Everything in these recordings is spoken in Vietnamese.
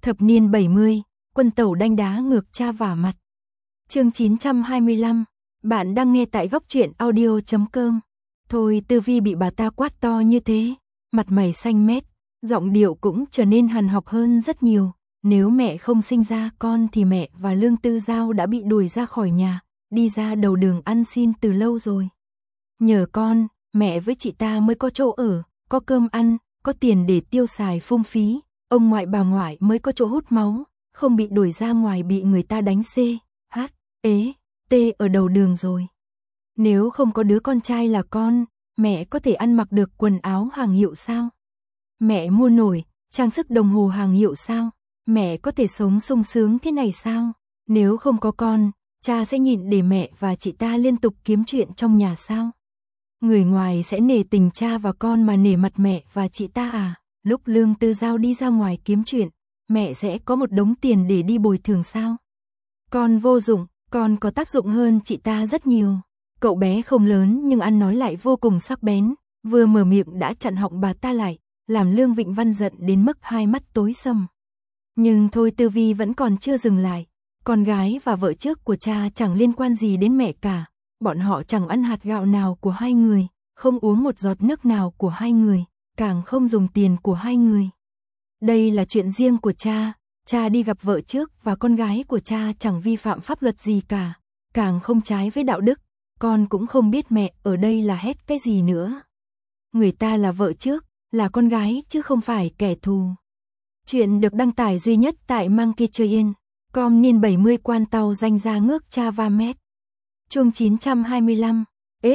Thập niên 70, quân tẩu đanh đá ngược cha vả mặt. Chương 925, bạn đang nghe tại góc truyện audio.com. Thôi Tư Vi bị bà ta quát to như thế, mặt mày xanh mét, giọng điệu cũng trở nên hằn học hơn rất nhiều. Nếu mẹ không sinh ra con thì mẹ và Lương Tư Giao đã bị đuổi ra khỏi nhà, đi ra đầu đường ăn xin từ lâu rồi. Nhờ con, mẹ với chị ta mới có chỗ ở, có cơm ăn, có tiền để tiêu xài phung phí. Ông ngoại bà ngoại mới có chỗ hút máu, không bị đuổi ra ngoài bị người ta đánh C, H, ế, T ở đầu đường rồi. Nếu không có đứa con trai là con, mẹ có thể ăn mặc được quần áo hàng hiệu sao? Mẹ mua nổi, trang sức đồng hồ hàng hiệu sao? Mẹ có thể sống sung sướng thế này sao? Nếu không có con, cha sẽ nhịn để mẹ và chị ta liên tục kiếm chuyện trong nhà sao? Người ngoài sẽ nể tình cha và con mà nể mặt mẹ và chị ta à? Lúc Lương Tư Giao đi ra ngoài kiếm chuyện, mẹ sẽ có một đống tiền để đi bồi thường sao? Con vô dụng, con có tác dụng hơn chị ta rất nhiều. Cậu bé không lớn nhưng ăn nói lại vô cùng sắc bén, vừa mở miệng đã chặn họng bà ta lại, làm Lương Vịnh Văn giận đến mức hai mắt tối sầm. Nhưng thôi Tư Vi vẫn còn chưa dừng lại, con gái và vợ trước của cha chẳng liên quan gì đến mẹ cả, bọn họ chẳng ăn hạt gạo nào của hai người, không uống một giọt nước nào của hai người, càng không dùng tiền của hai người. Đây là chuyện riêng của cha đi gặp vợ trước và con gái của cha chẳng vi phạm pháp luật gì cả, càng không trái với đạo đức, con cũng không biết mẹ ở đây là hét cái gì nữa. Người ta là vợ trước, là con gái chứ không phải kẻ thù. Chuyện được đăng tải duy nhất tại Monkeytrain.com niên 70 quan tàu danh ra ngước cha va mét. Chương 925,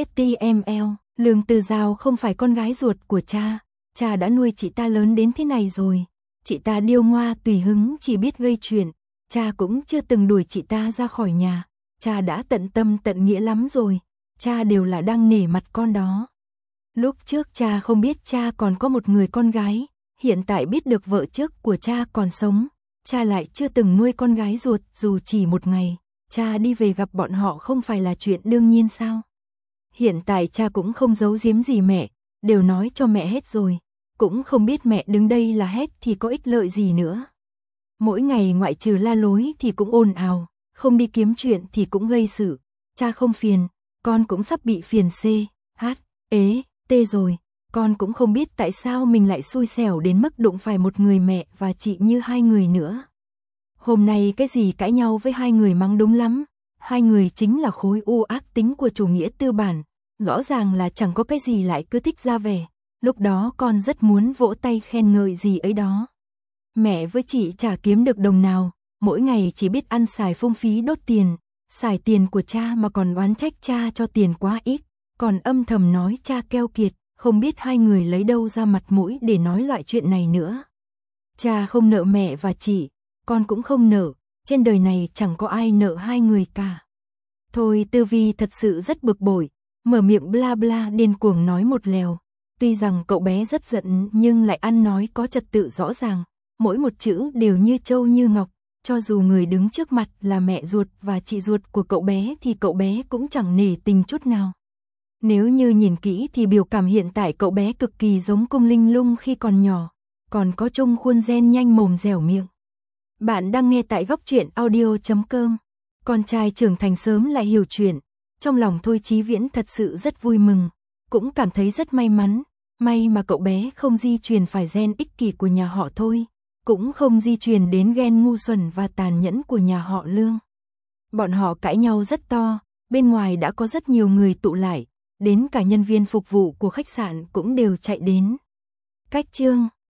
HTML, Lương Tư Giao không phải con gái ruột của cha đã nuôi chị ta lớn đến thế này rồi. Chị ta điêu ngoa tùy hứng chỉ biết gây chuyện, cha cũng chưa từng đuổi chị ta ra khỏi nhà, cha đã tận tâm tận nghĩa lắm rồi, cha đều là đang nể mặt con đó. Lúc trước cha không biết cha còn có một người con gái, hiện tại biết được vợ trước của cha còn sống, cha lại chưa từng nuôi con gái ruột dù chỉ một ngày, cha đi về gặp bọn họ không phải là chuyện đương nhiên sao? Hiện tại cha cũng không giấu giếm gì mẹ, đều nói cho mẹ hết rồi, cũng không biết mẹ đứng đây là hết thì có ích lợi gì nữa. Mỗi ngày ngoại trừ la lối thì cũng ồn ào, không đi kiếm chuyện thì cũng gây sự, cha không phiền, con cũng sắp bị phiền C, H, ế, T rồi, con cũng không biết tại sao mình lại xui xẻo đến mức đụng phải một người mẹ và chị như hai người nữa. Hôm nay cái gì cãi nhau với hai người mắng đúng lắm, hai người chính là khối u ác tính của chủ nghĩa tư bản, rõ ràng là chẳng có cái gì lại cứ thích ra vẻ, lúc đó con rất muốn vỗ tay khen ngợi gì ấy đó. Mẹ với chị chả kiếm được đồng nào, mỗi ngày chỉ biết ăn xài phung phí đốt tiền, xài tiền của cha mà còn oán trách cha cho tiền quá ít, còn âm thầm nói cha keo kiệt, không biết hai người lấy đâu ra mặt mũi để nói loại chuyện này nữa. Cha không nợ mẹ và chị, con cũng không nợ, trên đời này chẳng có ai nợ hai người cả. Thôi Tư Vi thật sự rất bực bội, mở miệng bla bla điên cuồng nói một lèo. Tuy rằng cậu bé rất giận nhưng lại ăn nói có trật tự rõ ràng, mỗi một chữ đều như châu như ngọc, cho dù người đứng trước mặt là mẹ ruột và chị ruột của cậu bé thì cậu bé cũng chẳng nể tình chút nào. Nếu như nhìn kỹ thì biểu cảm hiện tại cậu bé cực kỳ giống Cung Linh Lung khi còn nhỏ, còn có chung khuôn gen nhanh mồm dẻo miệng. Bạn đang nghe tại góc truyện audio.com. Con trai trưởng thành sớm lại hiểu chuyện, trong lòng Thôi Chí Viễn thật sự rất vui mừng, cũng cảm thấy rất may mắn, may mà cậu bé không di truyền phải gen ích kỷ của nhà họ Thôi, cũng không di truyền đến gen ngu xuẩn và tàn nhẫn của nhà họ Lương. Bọn họ cãi nhau rất to, bên ngoài đã có rất nhiều người tụ lại, đến cả nhân viên phục vụ của khách sạn cũng đều chạy đến. Cách chương